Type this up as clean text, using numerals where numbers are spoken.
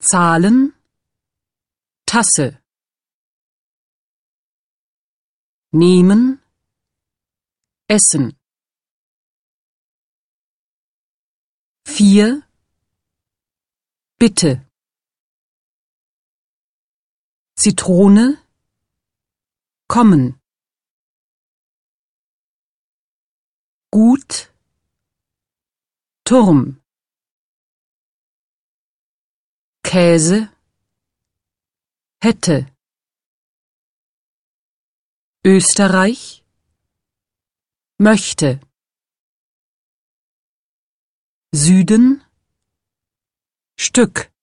Zahlen, Tasse. Nehmen, essen. 4. Bitte. Zitrone, kommen. Gut, Turm. Käse, hätte. Österreich, möchte. Süden, Stück.